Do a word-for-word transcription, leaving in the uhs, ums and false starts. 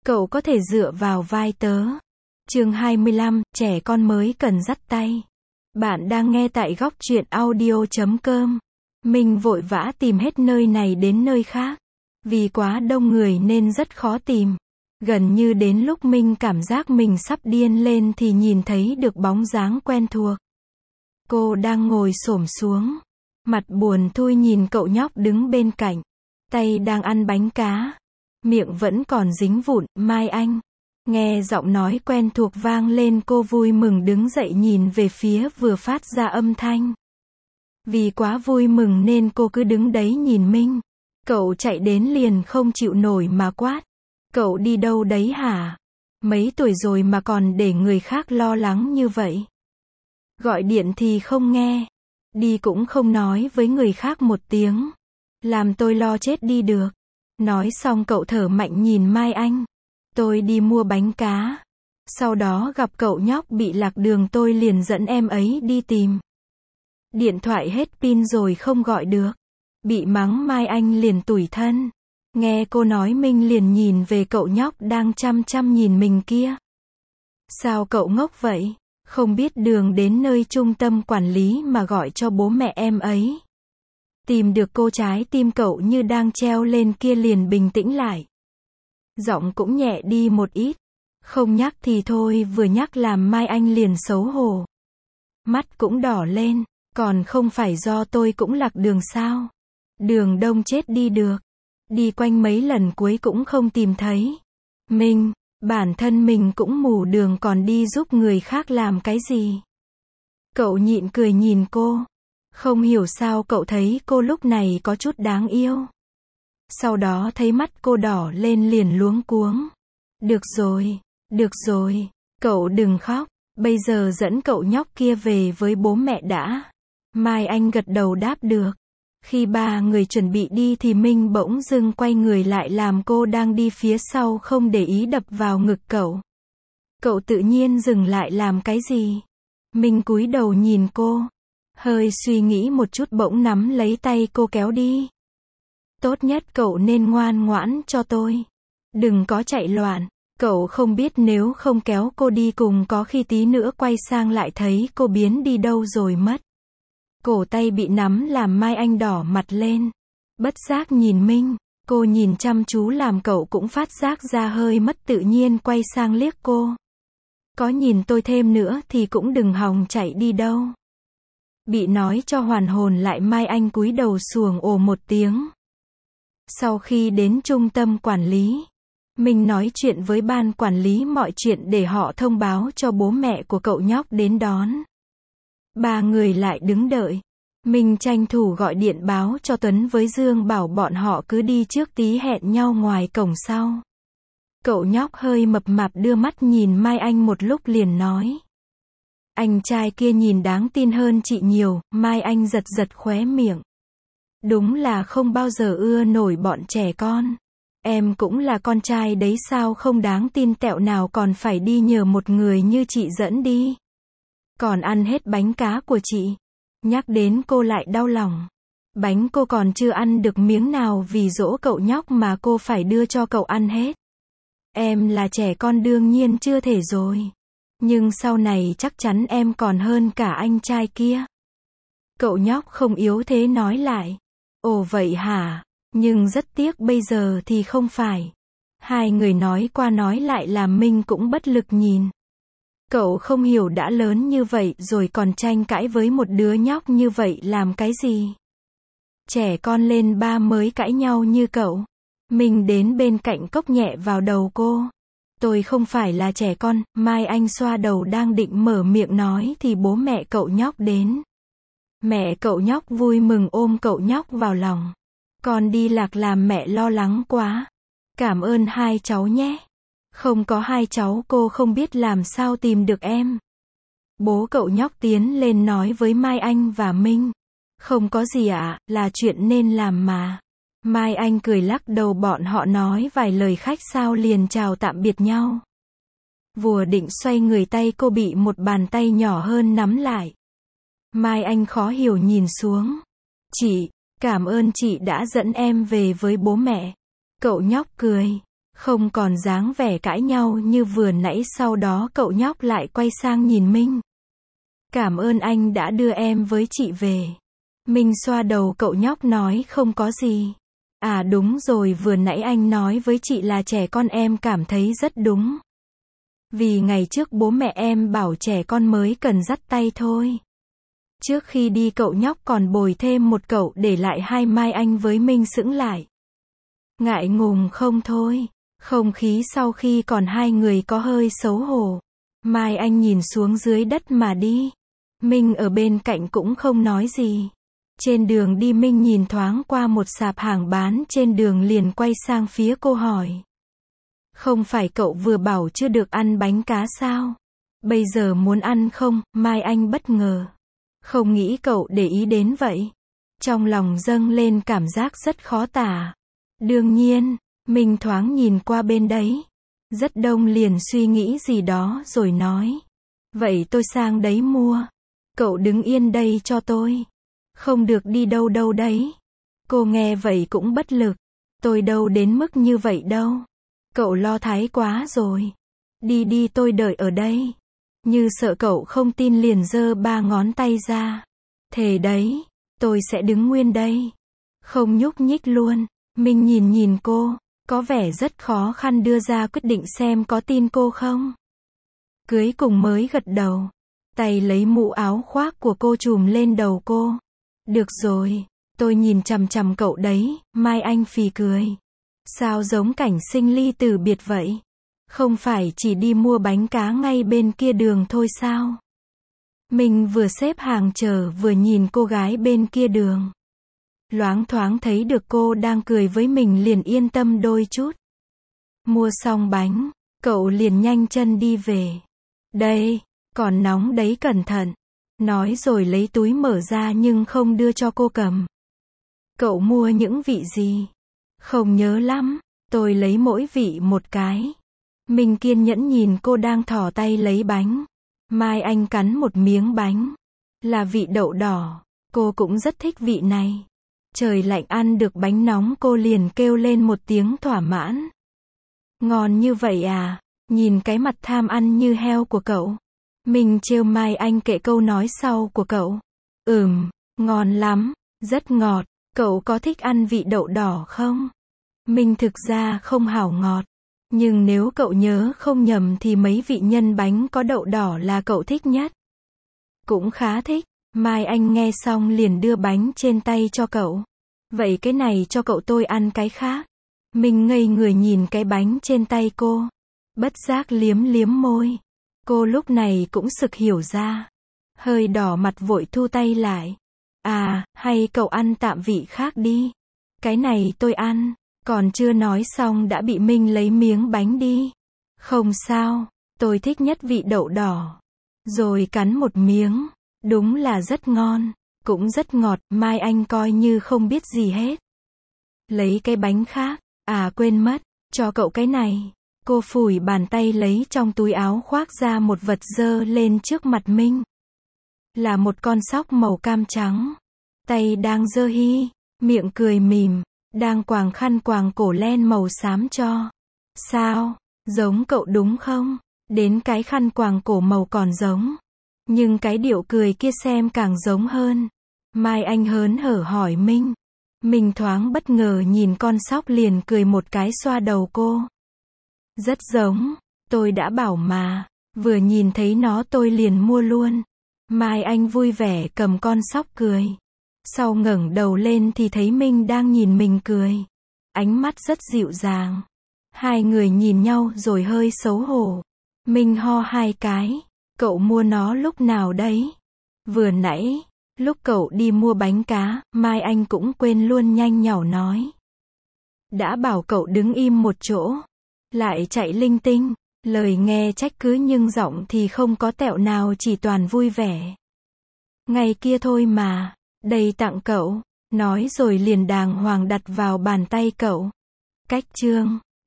Cậu có thể dựa vào vai tớ. Chương hai mươi lăm, trẻ con mới cần dắt tay. Bạn đang nghe tại góc truyện audio chấm com. Mình vội vã tìm hết nơi này đến nơi khác. Vì quá đông người nên rất khó tìm. Gần như đến lúc mình cảm giác mình sắp điên lên thì nhìn thấy được bóng dáng quen thuộc. Cô đang ngồi xổm xuống. Mặt buồn thui nhìn cậu nhóc đứng bên cạnh. Tay đang ăn bánh cá. Miệng vẫn còn dính vụn. Mai Anh. Nghe giọng nói quen thuộc vang lên, cô vui mừng đứng dậy nhìn về phía vừa phát ra âm thanh. Vì quá vui mừng nên cô cứ đứng đấy nhìn Minh. Cậu chạy đến liền không chịu nổi mà quát. Cậu đi đâu đấy hả? Mấy tuổi rồi mà còn để người khác lo lắng như vậy. Gọi điện thì không nghe. Đi cũng không nói với người khác một tiếng. Làm tôi lo chết đi được. Nói xong cậu thở mạnh nhìn Mai Anh. Tôi đi mua bánh cá. Sau đó gặp cậu nhóc bị lạc đường, tôi liền dẫn em ấy đi tìm. Điện thoại hết pin rồi không gọi được. Bị mắng Mai Anh liền tủi thân. Nghe cô nói Minh liền nhìn về cậu nhóc đang chăm chăm nhìn mình kia. Sao cậu ngốc vậy? Không biết đường đến nơi trung tâm quản lý mà gọi cho bố mẹ em ấy. Tìm được cô, trái tim cậu như đang treo lên kia liền bình tĩnh lại. Giọng cũng nhẹ đi một ít. Không nhắc thì thôi, vừa nhắc làm Mai Anh liền xấu hổ. Mắt cũng đỏ lên. Còn không phải do tôi cũng lạc đường sao? Đường đông chết đi được. Đi quanh mấy lần cuối cũng không tìm thấy. Mình, bản thân mình cũng mù đường còn đi giúp người khác làm cái gì? Cậu nhịn cười nhìn cô. Không hiểu sao cậu thấy cô lúc này có chút đáng yêu. Sau đó thấy mắt cô đỏ lên liền luống cuống. Được rồi, được rồi, cậu đừng khóc, bây giờ dẫn cậu nhóc kia về với bố mẹ đã. Mai Anh gật đầu đáp được. Khi ba người chuẩn bị đi thì Minh bỗng dưng quay người lại làm cô đang đi phía sau không để ý đập vào ngực cậu. Cậu tự nhiên dừng lại làm cái gì? Minh cúi đầu nhìn cô. Hơi suy nghĩ một chút bỗng nắm lấy tay cô kéo đi. Tốt nhất cậu nên ngoan ngoãn cho tôi. Đừng có chạy loạn. Cậu không biết nếu không kéo cô đi cùng có khi tí nữa quay sang lại thấy cô biến đi đâu rồi mất. Cổ tay bị nắm làm Mai Anh đỏ mặt lên. Bất giác nhìn Minh. Cô nhìn chăm chú làm cậu cũng phát giác ra hơi mất tự nhiên, quay sang liếc cô. Có nhìn tôi thêm nữa thì cũng đừng hòng chạy đi đâu. Bị nói cho hoàn hồn lại, Mai Anh cúi đầu xuồng ồ một tiếng. Sau khi đến trung tâm quản lý, Minh nói chuyện với ban quản lý mọi chuyện để họ thông báo cho bố mẹ của cậu nhóc đến đón. Ba người lại đứng đợi. Minh tranh thủ gọi điện báo cho Tuấn với Dương bảo bọn họ cứ đi trước tí, hẹn nhau ngoài cổng sau. Cậu nhóc hơi mập mạp đưa mắt nhìn Mai Anh một lúc liền nói. Anh trai kia nhìn đáng tin hơn chị nhiều. Mai Anh giật giật khóe miệng. Đúng là không bao giờ ưa nổi bọn trẻ con. Em cũng là con trai đấy, sao không đáng tin tẹo nào còn phải đi nhờ một người như chị dẫn đi. Còn ăn hết bánh cá của chị. Nhắc đến cô lại đau lòng. Bánh cô còn chưa ăn được miếng nào vì dỗ cậu nhóc mà cô phải đưa cho cậu ăn hết. Em là trẻ con đương nhiên chưa thể rồi. Nhưng sau này chắc chắn em còn hơn cả anh trai kia. Cậu nhóc không yếu thế nói lại. Ồ vậy hả? Nhưng rất tiếc bây giờ thì không phải. Hai người nói qua nói lại làm Minh cũng bất lực nhìn. Cậu không hiểu đã lớn như vậy rồi còn tranh cãi với một đứa nhóc như vậy làm cái gì? Trẻ con lên ba mới cãi nhau như cậu. Minh đến bên cạnh cốc nhẹ vào đầu cô. Tôi không phải là trẻ con. Mai Anh xoa đầu đang định mở miệng nói thì bố mẹ cậu nhóc đến. Mẹ cậu nhóc vui mừng ôm cậu nhóc vào lòng. Con đi lạc làm mẹ lo lắng quá. Cảm ơn hai cháu nhé. Không có hai cháu cô không biết làm sao tìm được em. Bố cậu nhóc tiến lên nói với Mai Anh và Minh. Không có gì ạ, à, là chuyện nên làm mà. Mai Anh cười lắc đầu, bọn họ nói vài lời khách sao liền chào tạm biệt nhau. Vừa định xoay người, tay cô bị một bàn tay nhỏ hơn nắm lại. Mai Anh khó hiểu nhìn xuống. Chị, cảm ơn chị đã dẫn em về với bố mẹ. Cậu nhóc cười. Không còn dáng vẻ cãi nhau như vừa nãy. Sau đó cậu nhóc lại quay sang nhìn Minh. Cảm ơn anh đã đưa em với chị về. Minh xoa đầu cậu nhóc nói không có gì. À đúng rồi, vừa nãy anh nói với chị là trẻ con, em cảm thấy rất đúng. Vì ngày trước bố mẹ em bảo trẻ con mới cần dắt tay thôi. Trước khi đi cậu nhóc còn bồi thêm một cậu để lại hai. Mai Anh với Minh sững lại. Ngại ngùng không thôi. Không khí sau khi còn hai người có hơi xấu hổ. Mai Anh nhìn xuống dưới đất mà đi. Minh ở bên cạnh cũng không nói gì. Trên đường đi Minh nhìn thoáng qua một sạp hàng bán trên đường liền quay sang phía cô hỏi. Không phải cậu vừa bảo chưa được ăn bánh cá sao? Bây giờ muốn ăn không? Mai Anh bất ngờ. Không nghĩ cậu để ý đến vậy. Trong lòng dâng lên cảm giác rất khó tả. Đương nhiên, Minh thoáng nhìn qua bên đấy. Rất đông liền suy nghĩ gì đó rồi nói. Vậy tôi sang đấy mua. Cậu đứng yên đây cho tôi. Không được đi đâu đâu đấy. Cô nghe vậy cũng bất lực. Tôi đâu đến mức như vậy đâu. Cậu lo thái quá rồi. Đi đi, tôi đợi ở đây. Như sợ cậu không tin liền giơ ba ngón tay ra. Thề đấy, tôi sẽ đứng nguyên đây. Không nhúc nhích luôn. Minh nhìn nhìn cô, có vẻ rất khó khăn đưa ra quyết định xem có tin cô không. Cưới cùng mới gật đầu. Tay lấy mũ áo khoác của cô trùm lên đầu cô. Được rồi, tôi nhìn chằm chằm cậu đấy. Mai Anh phì cười. Sao giống cảnh sinh ly tử biệt vậy? Không phải chỉ đi mua bánh cá ngay bên kia đường thôi sao? Mình vừa xếp hàng chờ vừa nhìn cô gái bên kia đường. Loáng thoáng thấy được cô đang cười với mình liền yên tâm đôi chút. Mua xong bánh, cậu liền nhanh chân đi về. Đây, còn nóng đấy, cẩn thận. Nói rồi lấy túi mở ra nhưng không đưa cho cô cầm. Cậu mua những vị gì? Không nhớ lắm, tôi lấy mỗi vị một cái. Mình kiên nhẫn nhìn cô đang thò tay lấy bánh. Mai Anh cắn một miếng bánh. Là vị đậu đỏ. Cô cũng rất thích vị này. Trời lạnh ăn được bánh nóng cô liền kêu lên một tiếng thỏa mãn. Ngon như vậy à? Nhìn cái mặt tham ăn như heo của cậu. Mình trêu Mai Anh kệ câu nói sau của cậu. Ừm, ngon lắm, rất ngọt. Cậu có thích ăn vị đậu đỏ không? Mình thực ra không hảo ngọt. Nhưng nếu cậu nhớ không nhầm thì mấy vị nhân bánh có đậu đỏ là cậu thích nhất. Cũng khá thích. Mai Anh nghe xong liền đưa bánh trên tay cho cậu. Vậy cái này cho cậu, tôi ăn cái khác. Mình ngây người nhìn cái bánh trên tay cô. Bất giác liếm liếm môi. Cô lúc này cũng sực hiểu ra. Hơi đỏ mặt vội thu tay lại. À, hay cậu ăn tạm vị khác đi. Cái này tôi ăn. Còn chưa nói xong đã bị Minh lấy miếng bánh đi. Không sao, tôi thích nhất vị đậu đỏ. Rồi cắn một miếng. Đúng là rất ngon. Cũng rất ngọt. Mai Anh coi như không biết gì hết. Lấy cái bánh khác. À quên mất, cho cậu cái này. Cô phủi bàn tay lấy trong túi áo khoác ra một vật dơ lên trước mặt Minh. Là một con sóc màu cam trắng. Tay đang giơ hi, miệng cười mỉm, đang quàng khăn quàng cổ len màu xám cho. Sao, giống cậu đúng không? Đến cái khăn quàng cổ màu còn giống. Nhưng cái điệu cười kia xem càng giống hơn. Mai Anh hớn hở hỏi Minh. Minh thoáng bất ngờ nhìn con sóc liền cười một cái xoa đầu cô. Rất giống, tôi đã bảo mà, vừa nhìn thấy nó tôi liền mua luôn. Mai Anh vui vẻ cầm con sóc cười. Sau ngẩng đầu lên thì thấy Minh đang nhìn mình cười. Ánh mắt rất dịu dàng. Hai người nhìn nhau rồi hơi xấu hổ. Minh ho hai cái. Cậu mua nó lúc nào đấy? Vừa nãy, lúc cậu đi mua bánh cá. Mai Anh cũng quên luôn nhanh nhảu nói. Đã bảo cậu đứng im một chỗ. Lại chạy linh tinh. Lời nghe trách cứ nhưng giọng thì không có tẹo nào, chỉ toàn vui vẻ. Ngày kia thôi mà. Đây tặng cậu. Nói rồi liền đàng hoàng đặt vào bàn tay cậu. Cách chương